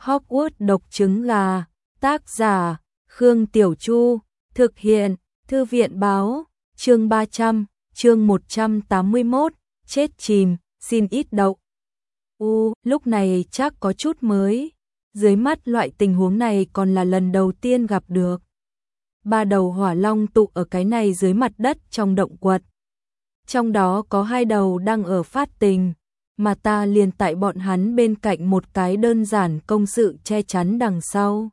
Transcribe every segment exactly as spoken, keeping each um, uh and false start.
Hogwarts độc trứng gà, tác giả, Khương Tiểu Chu, thực hiện, Thư viện báo, chương ba trăm, chương một trăm tám mươi mốt, chết chìm, xin ít đậu. U, lúc này chắc có chút mới, dưới mắt loại tình huống này còn là lần đầu tiên gặp được. Ba đầu hỏa long tụ ở cái này dưới mặt đất trong động quật. Trong đó có hai đầu đang ở phát tình, mà ta liền tại bọn hắn bên cạnh một cái đơn giản công sự che chắn đằng sau.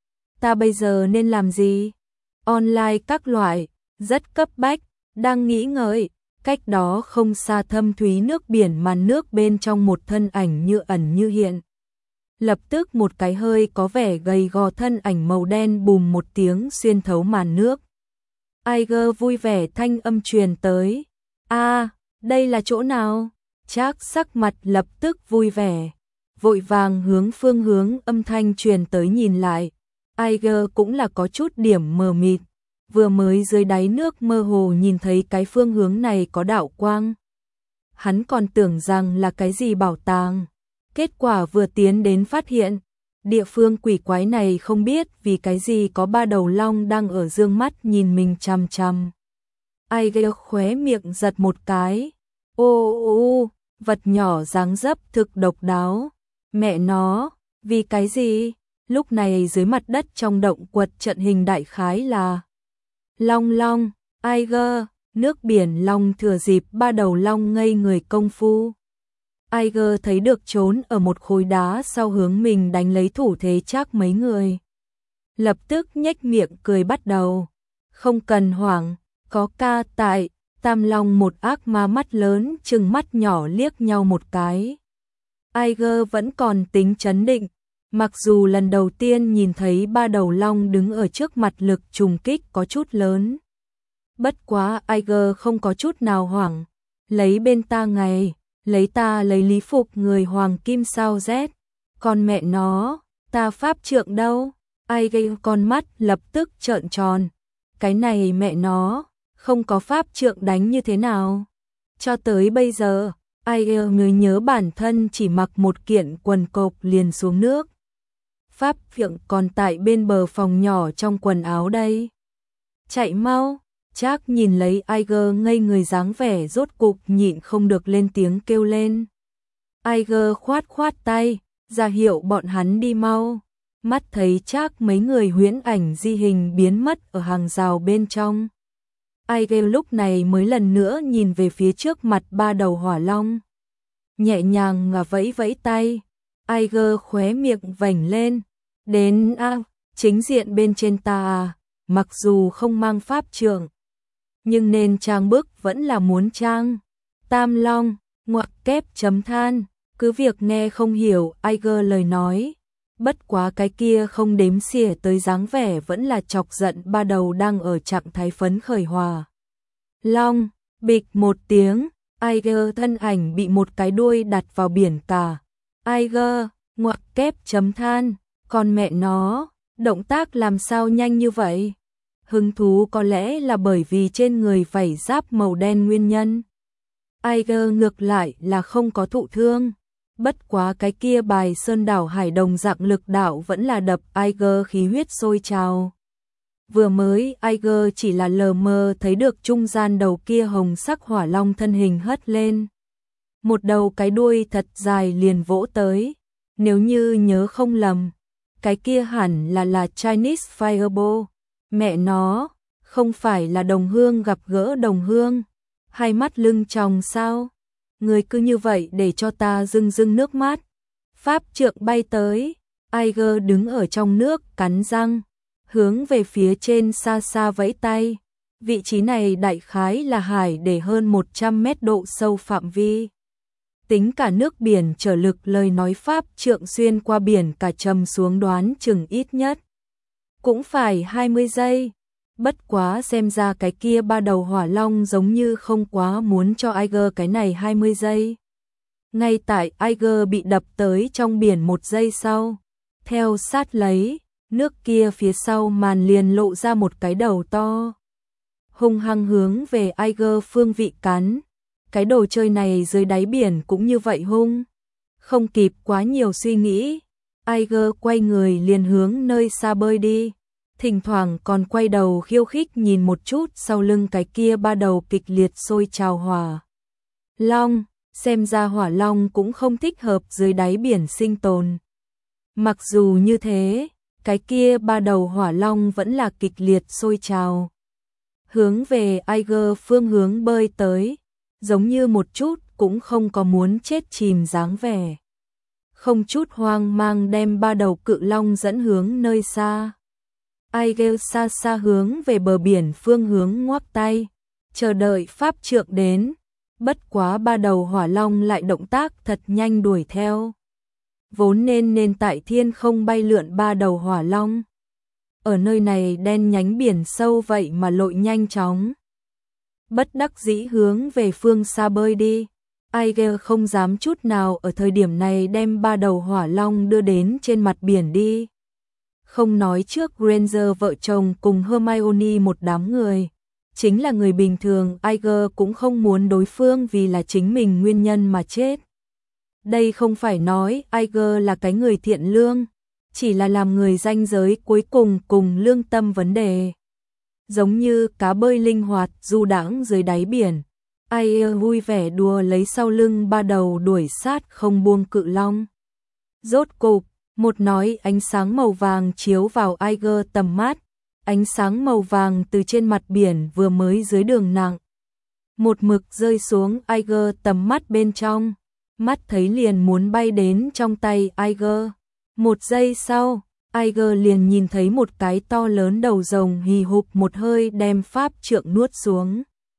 Ta bây giờ nên làm gì? Online các loại, rất cấp bách, đang nghĩ ngợi, cách đó không xa thâm thúy nước biển màn nước bên trong một thân ảnh như ẩn như hiện. Lập tức một cái hơi có vẻ gầy gò thân ảnh màu đen bùm một tiếng xuyên thấu màn nước. Aiger vui vẻ thanh âm truyền tới. A, đây là chỗ nào? Trác sắc mặt lập tức vui vẻ, vội vàng hướng phương hướng âm thanh truyền tới nhìn lại. Aiger cũng là có chút điểm mờ mịt, vừa mới dưới đáy nước mơ hồ nhìn thấy cái phương hướng này có đạo quang. Hắn còn tưởng rằng là cái gì bảo tàng, kết quả vừa tiến đến phát hiện, địa phương quỷ quái này không biết vì cái gì có ba đầu long đang ở dương mắt nhìn mình chằm chằm. Aiger khóe miệng giật một cái. Ô ô, vật nhỏ dáng dấp thực độc đáo. Mẹ nó, vì cái gì? Lúc này dưới mặt đất trong động quật trận hình đại khái là long long, Aiger, nước biển long thừa dịp ba đầu long ngây người công phu. Aiger thấy được trốn ở một khối đá sau hướng mình đánh lấy thủ thế chắc mấy người. Lập tức nhếch miệng cười bắt đầu. Không cần hoảng, có ca tại. Tam long một ác ma mắt lớn trừng mắt nhỏ liếc nhau một cái. Aiger vẫn còn tính trấn định, mặc dù lần đầu tiên nhìn thấy ba đầu long đứng ở trước mặt lực trùng kích có chút lớn. Bất quá Aiger không có chút nào hoảng, lấy bên ta ngày, lấy ta lấy lý phục người hoàng kim sao rét, còn mẹ nó, ta pháp trượng đâu? Aiger con mắt lập tức trợn tròn, cái này mẹ nó, không có pháp trượng đánh như thế nào? Cho tới bây giờ, Aiger mới nhớ bản thân chỉ mặc một kiện quần cộc liền xuống nước. Pháp trượng còn tại bên bờ phòng nhỏ trong quần áo đây. Chạy mau, Trác nhìn lấy Aiger ngây người dáng vẻ rốt cục nhịn không được lên tiếng kêu lên. Aiger khoát khoát tay, ra hiệu bọn hắn đi mau. Mắt thấy Trác mấy người huyễn ảnh di hình biến mất ở hàng rào bên trong. Aiger lúc này mới lần nữa nhìn về phía trước mặt ba đầu hỏa long. Nhẹ nhàng ngả vẫy vẫy tay. Aiger khóe miệng vành lên. Đến a, à, chính diện bên trên ta à, mặc dù không mang pháp trượng, nhưng nên trang bức vẫn là muốn trang. Tam long, ngoặc kép chấm than, cứ việc nghe không hiểu Aiger lời nói. Bất quá cái kia không đếm xỉa tới dáng vẻ vẫn là chọc giận ba đầu đang ở trạng thái phấn khởi hòa. Long, bịch một tiếng, Aiger thân ảnh bị một cái đuôi đặt vào biển cả. Aiger, ngoặc kép chấm than, còn mẹ nó, động tác làm sao nhanh như vậy? Hứng thú có lẽ là bởi vì trên người vảy giáp màu đen nguyên nhân. Aiger ngược lại là không có thụ thương. Bất quá cái kia bài sơn đảo hải đồng dạng lực đạo vẫn là đập Aiger khí huyết sôi trào. Vừa mới Aiger chỉ là lờ mờ thấy được trung gian đầu kia hồng sắc hỏa long thân hình hất lên. Một đầu cái đuôi thật dài liền vỗ tới. Nếu như nhớ không lầm, cái kia hẳn là là Chinese Fireball. Mẹ nó, không phải là đồng hương gặp gỡ đồng hương. Hai mắt lưng tròng sao? Người cứ như vậy để cho ta rưng rưng nước mắt. Pháp trượng bay tới, Aiger đứng ở trong nước cắn răng, hướng về phía trên xa xa vẫy tay. Vị trí này đại khái là hải để hơn một trăm mét độ sâu phạm vi. Tính cả nước biển trở lực lời nói pháp trượng xuyên qua biển cả trầm xuống đoán chừng ít nhất cũng phải hai mươi giây. Bất quá xem ra cái kia ba đầu hỏa long giống như không quá muốn cho Aiger cái này hai mươi giây. Ngay tại Aiger bị đập tới trong biển một giây sau, theo sát lấy, nước kia phía sau màn liền lộ ra một cái đầu to. Hung hăng hướng về Aiger phương vị cắn. Cái đồ chơi này dưới đáy biển cũng như vậy hung. Không kịp quá nhiều suy nghĩ, Iger quay người liền hướng nơi xa bơi đi, thỉnh thoảng còn quay đầu khiêu khích nhìn một chút sau lưng cái kia ba đầu kịch liệt sôi trào hỏa long, xem ra hỏa long cũng không thích hợp dưới đáy biển sinh tồn. Mặc dù như thế, cái kia ba đầu hỏa long vẫn là kịch liệt sôi trào, hướng về Iger phương hướng bơi tới, giống như một chút cũng không có muốn chết chìm dáng vẻ. Không chút hoang mang đem ba đầu cự long dẫn hướng nơi xa. Iger xa xa hướng về bờ biển phương hướng ngoắc tay, chờ đợi pháp trượng đến, bất quá ba đầu hỏa long lại động tác thật nhanh đuổi theo. Vốn nên nên tại thiên không bay lượn ba đầu hỏa long. Ở nơi này đen nhánh biển sâu vậy mà lội nhanh chóng. Bất đắc dĩ hướng về phương xa bơi đi. Iger không dám chút nào ở thời điểm này đem ba đầu hỏa long đưa đến trên mặt biển đi. Không nói trước Granger vợ chồng cùng Hermione một đám người. Chính là người bình thường, Iger cũng không muốn đối phương vì là chính mình nguyên nhân mà chết. Đây không phải nói Iger là cái người thiện lương, chỉ là làm người ranh giới cuối cùng cùng lương tâm vấn đề. Giống như cá bơi linh hoạt du đãng dưới đáy biển, Iger vui vẻ đùa lấy sau lưng ba đầu đuổi sát không buông cự long. Rốt cục, một nói ánh sáng màu vàng chiếu vào Iger tầm mắt, ánh sáng màu vàng từ trên mặt biển vừa mới dưới đường nặng. Một mực rơi xuống Iger tầm mắt bên trong, mắt thấy liền muốn bay đến trong tay Iger. Một giây sau, Iger liền nhìn thấy một cái to lớn đầu rồng hì hục một hơi đem pháp trượng nuốt xuống.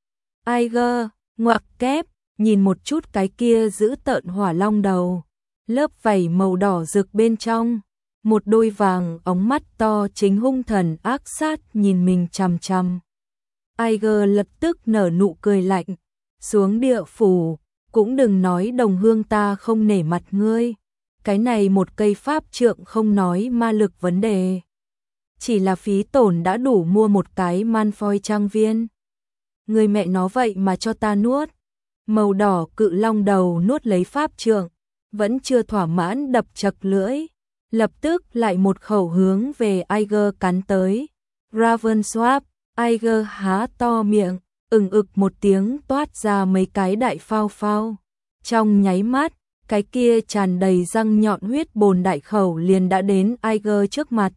Iger, ngoặc kép, nhìn một chút cái kia giữ tợn hỏa long đầu, lớp vảy màu đỏ rực bên trong, một đôi vàng óng mắt to chính hung thần ác sát nhìn mình chằm chằm. Iger lập tức nở nụ cười lạnh, xuống địa phủ, cũng đừng nói đồng hương ta không nể mặt ngươi. Cái này một cây pháp trượng không nói ma lực vấn đề, chỉ là phí tổn đã đủ mua một cái Malfoy trang viên. Người mẹ nó vậy mà cho ta nuốt. Màu đỏ cự long đầu nuốt lấy pháp trượng, vẫn chưa thỏa mãn đập chật lưỡi, lập tức lại một khẩu hướng về Iger cắn tới. Ravenswap, Iger há to miệng, ừng ực một tiếng toát ra mấy cái đại phao phao. Trong nháy mắt, cái kia tràn đầy răng nhọn huyết bồn đại khẩu liền đã đến Iger trước mặt.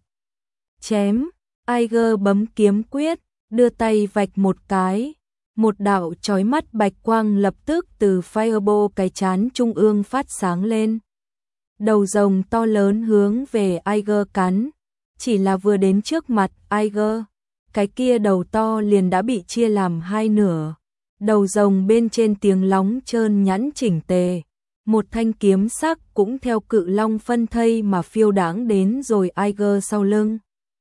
Chém, Iger bấm kiếm quyết, đưa tay vạch một cái, một đạo chói mắt bạch quang lập tức từ Fireball cái chán trung ương phát sáng lên. Đầu rồng to lớn hướng về Iger cắn, chỉ là vừa đến trước mặt Iger, cái kia đầu to liền đã bị chia làm hai nửa. Đầu rồng bên trên tiếng lóng trơn nhẵn chỉnh tề, một thanh kiếm sắc cũng theo cự long phân thây mà phiêu đãng đến rồi Iger sau lưng.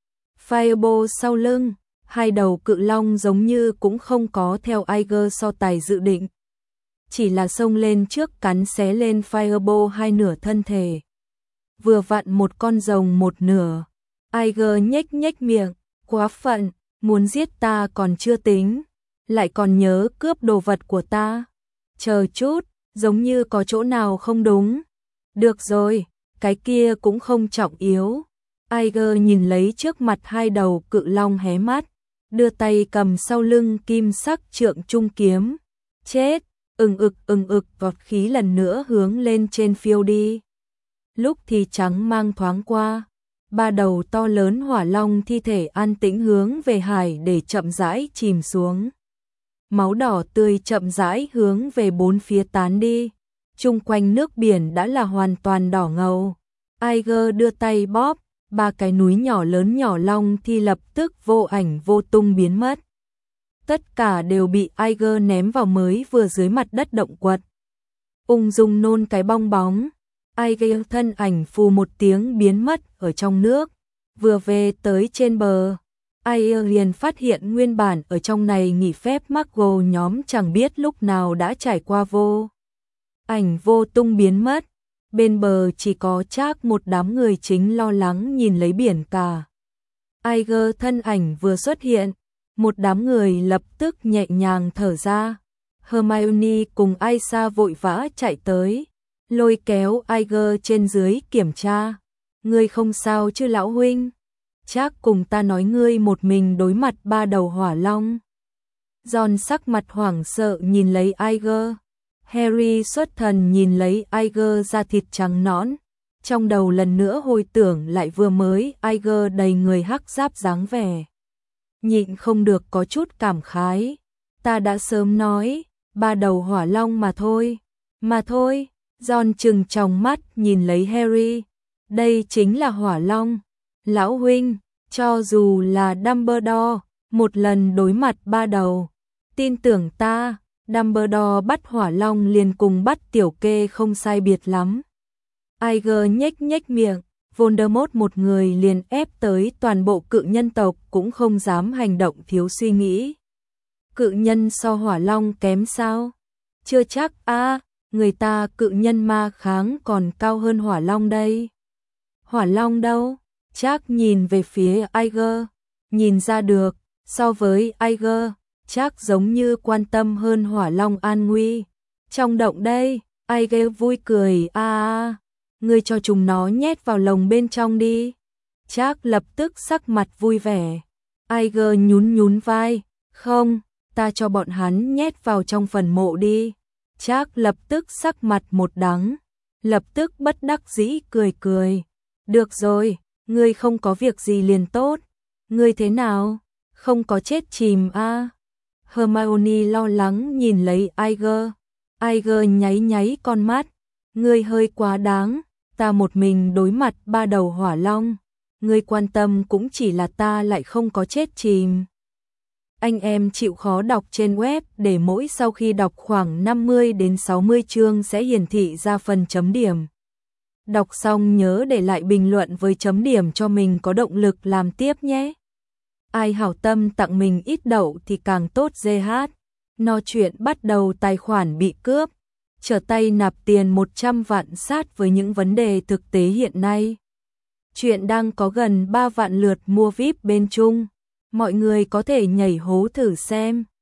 Fireball sau lưng, hai đầu cự long giống như cũng không có theo Iger so tài dự định, chỉ là xông lên trước cắn xé lên Fireball hai nửa thân thể. Vừa vặn một con rồng một nửa. Iger nhếch nhếch miệng, quá phận, muốn giết ta còn chưa tính, lại còn nhớ cướp đồ vật của ta. Chờ chút, giống như có chỗ nào không đúng. Được rồi, cái kia cũng không trọng yếu. Iger nhìn lấy trước mặt hai đầu cự long hé mắt, đưa tay cầm sau lưng kim sắc trượng trung kiếm. Chết, ừng ực ừng ực vọt khí lần nữa hướng lên trên phiêu đi. Lúc thì trắng mang thoáng qua, ba đầu to lớn hỏa long thi thể an tĩnh hướng về hải để chậm rãi chìm xuống. Máu đỏ tươi chậm rãi hướng về bốn phía tán đi, chung quanh nước biển đã là hoàn toàn đỏ ngầu. Iger đưa tay bóp, ba cái núi nhỏ lớn nhỏ long thi lập tức vô ảnh vô tung biến mất. Tất cả đều bị Iger ném vào mới vừa dưới mặt đất động quật. Ung dung nôn cái bong bóng, Iger thân ảnh phù một tiếng biến mất ở trong nước, vừa về tới trên bờ. Iger liền phát hiện nguyên bản ở trong này nghỉ phép Muggle nhóm chẳng biết lúc nào đã trải qua vô ảnh vô tung biến mất. Bên bờ chỉ có Trác một đám người chính lo lắng nhìn lấy biển cả. Iger thân ảnh vừa xuất hiện, một đám người lập tức nhẹ nhàng thở ra. Hermione cùng Aisha vội vã chạy tới, lôi kéo Iger trên dưới kiểm tra. Ngươi không sao chứ lão huynh? Chắc cùng ta nói ngươi một mình đối mặt ba đầu hỏa long. John sắc mặt hoảng sợ nhìn lấy Iger. Harry xuất thần nhìn lấy Iger da thịt trắng nõn. Trong đầu lần nữa hồi tưởng lại vừa mới Iger đầy người hắc giáp dáng vẻ. Nhịn không được có chút cảm khái. Ta đã sớm nói, ba đầu hỏa long mà thôi. Mà thôi, John trừng tròng mắt nhìn lấy Harry. Đây chính là hỏa long. Lão huynh, cho dù là Dumbledore, một lần đối mặt ba đầu. Tin tưởng ta, Dumbledore bắt hỏa long liền cùng bắt tiểu kê không sai biệt lắm. Iger nhếch nhếch miệng, Voldemort một người liền ép tới toàn bộ cự nhân tộc cũng không dám hành động thiếu suy nghĩ. Cự nhân so hỏa long kém sao? Chưa chắc a, à, người ta cự nhân ma kháng còn cao hơn hỏa long đây. Hỏa long đâu? Chắc nhìn về phía Iger, nhìn ra được, so với Iger, chắc giống như quan tâm hơn hỏa long an nguy. Trong động đây, Iger vui cười, a a, ngươi cho chúng nó nhét vào lồng bên trong đi. Chắc lập tức sắc mặt vui vẻ. Iger nhún nhún vai, không, ta cho bọn hắn nhét vào trong phần mộ đi. Chắc lập tức sắc mặt một đắng, lập tức bất đắc dĩ cười cười. Được rồi, ngươi không có việc gì liền tốt. Ngươi thế nào? Không có chết chìm a? À? Hermione lo lắng nhìn lấy Iger. Iger nháy nháy con mắt. Ngươi hơi quá đáng, ta một mình đối mặt ba đầu hỏa long. Ngươi quan tâm cũng chỉ là ta lại không có chết chìm. Anh em chịu khó đọc trên web để mỗi sau khi đọc khoảng năm mươi đến sáu mươi chương sẽ hiển thị ra phần chấm điểm. Đọc xong nhớ để lại bình luận với chấm điểm cho mình có động lực làm tiếp nhé. Ai hảo tâm tặng mình ít đậu thì càng tốt giê hát. No chuyện bắt đầu tài khoản bị cướp. Trở tay nạp tiền một trăm vạn sát với những vấn đề thực tế hiện nay. Chuyện đang có gần ba vạn lượt mua víp bên Trung. Mọi người có thể nhảy hố thử xem.